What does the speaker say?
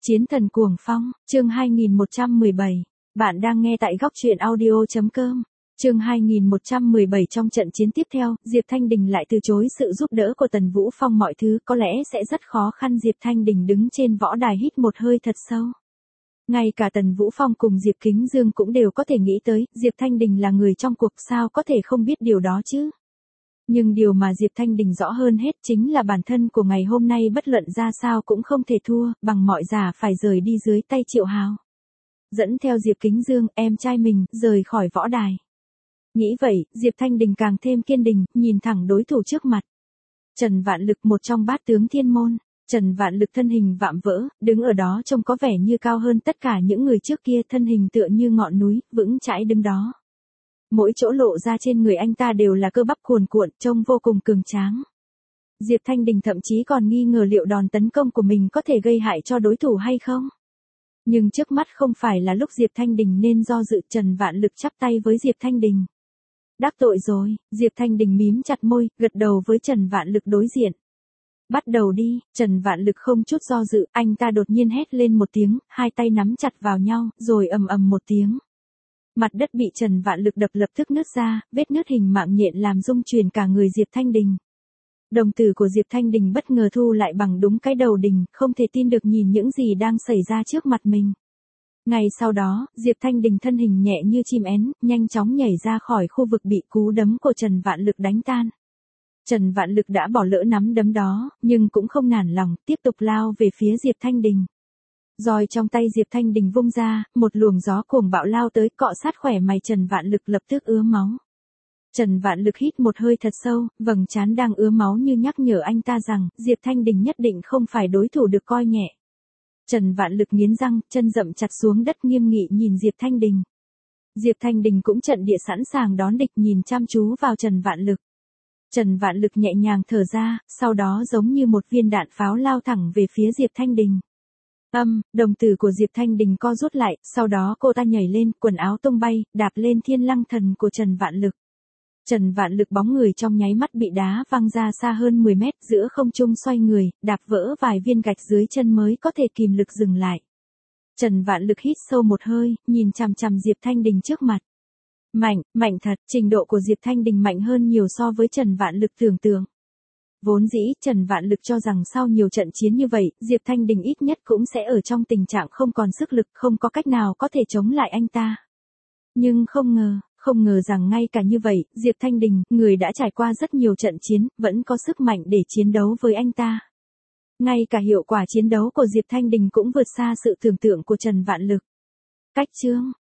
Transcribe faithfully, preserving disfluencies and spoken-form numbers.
Chiến thần cuồng phong, chương hai nghìn một trăm mười bảy. Bạn đang nghe tại góc truyện audio.com. Chương hai nghìn một trăm mười bảy. Trong trận chiến tiếp theo, Diệp Thanh Đình lại từ chối sự giúp đỡ của Tần Vũ Phong, mọi thứ có lẽ sẽ rất khó khăn. Diệp Thanh Đình đứng trên võ đài hít một hơi thật sâu. Ngay cả Tần Vũ Phong cùng Diệp Kính Dương cũng đều có thể nghĩ tới, Diệp Thanh Đình là người trong cuộc, sao có thể không biết điều đó chứ. Nhưng điều mà Diệp Thanh Đình rõ hơn hết chính là bản thân của ngày hôm nay bất luận ra sao cũng không thể thua, bằng mọi giá phải rời đi dưới tay Triệu Hào. Dẫn theo Diệp Kính Dương, em trai mình, rời khỏi võ đài. Nghĩ vậy, Diệp Thanh Đình càng thêm kiên định, nhìn thẳng đối thủ trước mặt. Trần Vạn Lực, một trong bát tướng thiên môn. Trần Vạn Lực thân hình vạm vỡ, đứng ở đó trông có vẻ như cao hơn tất cả những người trước kia, thân hình tựa như ngọn núi, vững chãi đứng đó. Mỗi chỗ lộ ra trên người anh ta đều là cơ bắp cuồn cuộn, trông vô cùng cường tráng. Diệp Thanh Đình thậm chí còn nghi ngờ liệu đòn tấn công của mình có thể gây hại cho đối thủ hay không. Nhưng trước mắt không phải là lúc Diệp Thanh Đình nên do dự. Trần Vạn Lực chắp tay với Diệp Thanh Đình. Đắc tội rồi, Diệp Thanh Đình mím chặt môi, gật đầu với Trần Vạn Lực đối diện. Bắt đầu đi. Trần Vạn Lực không chút do dự, anh ta đột nhiên hét lên một tiếng, hai tay nắm chặt vào nhau, rồi ầm ầm một tiếng. Mặt đất bị Trần Vạn Lực đập lập tức nứt ra, vết nứt hình mạng nhện làm rung chuyển cả người Diệp Thanh Đình. Đồng tử của Diệp Thanh Đình bất ngờ thu lại bằng đúng cái đầu đình, không thể tin được nhìn những gì đang xảy ra trước mặt mình. Ngay sau đó, Diệp Thanh Đình thân hình nhẹ như chim én, nhanh chóng nhảy ra khỏi khu vực bị cú đấm của Trần Vạn Lực đánh tan. Trần Vạn Lực đã bỏ lỡ nắm đấm đó, nhưng cũng không nản lòng, tiếp tục lao về phía Diệp Thanh Đình. Roi trong tay Diệp Thanh Đình vung ra, một luồng gió cuồng bạo lao tới, cọ sát khỏe mày Trần Vạn Lực lập tức ứa máu. Trần Vạn Lực hít một hơi thật sâu, vầng trán đang ứa máu như nhắc nhở anh ta rằng, Diệp Thanh Đình nhất định không phải đối thủ được coi nhẹ. Trần Vạn Lực nghiến răng, chân dậm chặt xuống đất nghiêm nghị nhìn Diệp Thanh Đình. Diệp Thanh Đình cũng trận địa sẵn sàng đón địch, nhìn chăm chú vào Trần Vạn Lực. Trần Vạn Lực nhẹ nhàng thở ra, sau đó giống như một viên đạn pháo lao thẳng về phía Diệp Thanh Đình. Âm, đồng tử của Diệp Thanh Đình co rút lại, sau đó cô ta nhảy lên, quần áo tung bay, đạp lên thiên lăng thần của Trần Vạn Lực. Trần Vạn Lực bóng người trong nháy mắt bị đá văng ra xa hơn mười mét, giữa không trung xoay người, đạp vỡ vài viên gạch dưới chân mới có thể kìm lực dừng lại. Trần Vạn Lực hít sâu một hơi, nhìn chằm chằm Diệp Thanh Đình trước mặt. Mạnh, mạnh thật, trình độ của Diệp Thanh Đình mạnh hơn nhiều so với Trần Vạn Lực tưởng tượng. Vốn dĩ, Trần Vạn Lực cho rằng sau nhiều trận chiến như vậy, Diệp Thanh Đình ít nhất cũng sẽ ở trong tình trạng không còn sức lực, không có cách nào có thể chống lại anh ta. Nhưng không ngờ, không ngờ rằng ngay cả như vậy, Diệp Thanh Đình, người đã trải qua rất nhiều trận chiến, vẫn có sức mạnh để chiến đấu với anh ta. Ngay cả hiệu quả chiến đấu của Diệp Thanh Đình cũng vượt xa sự tưởng tượng của Trần Vạn Lực. Cách chương,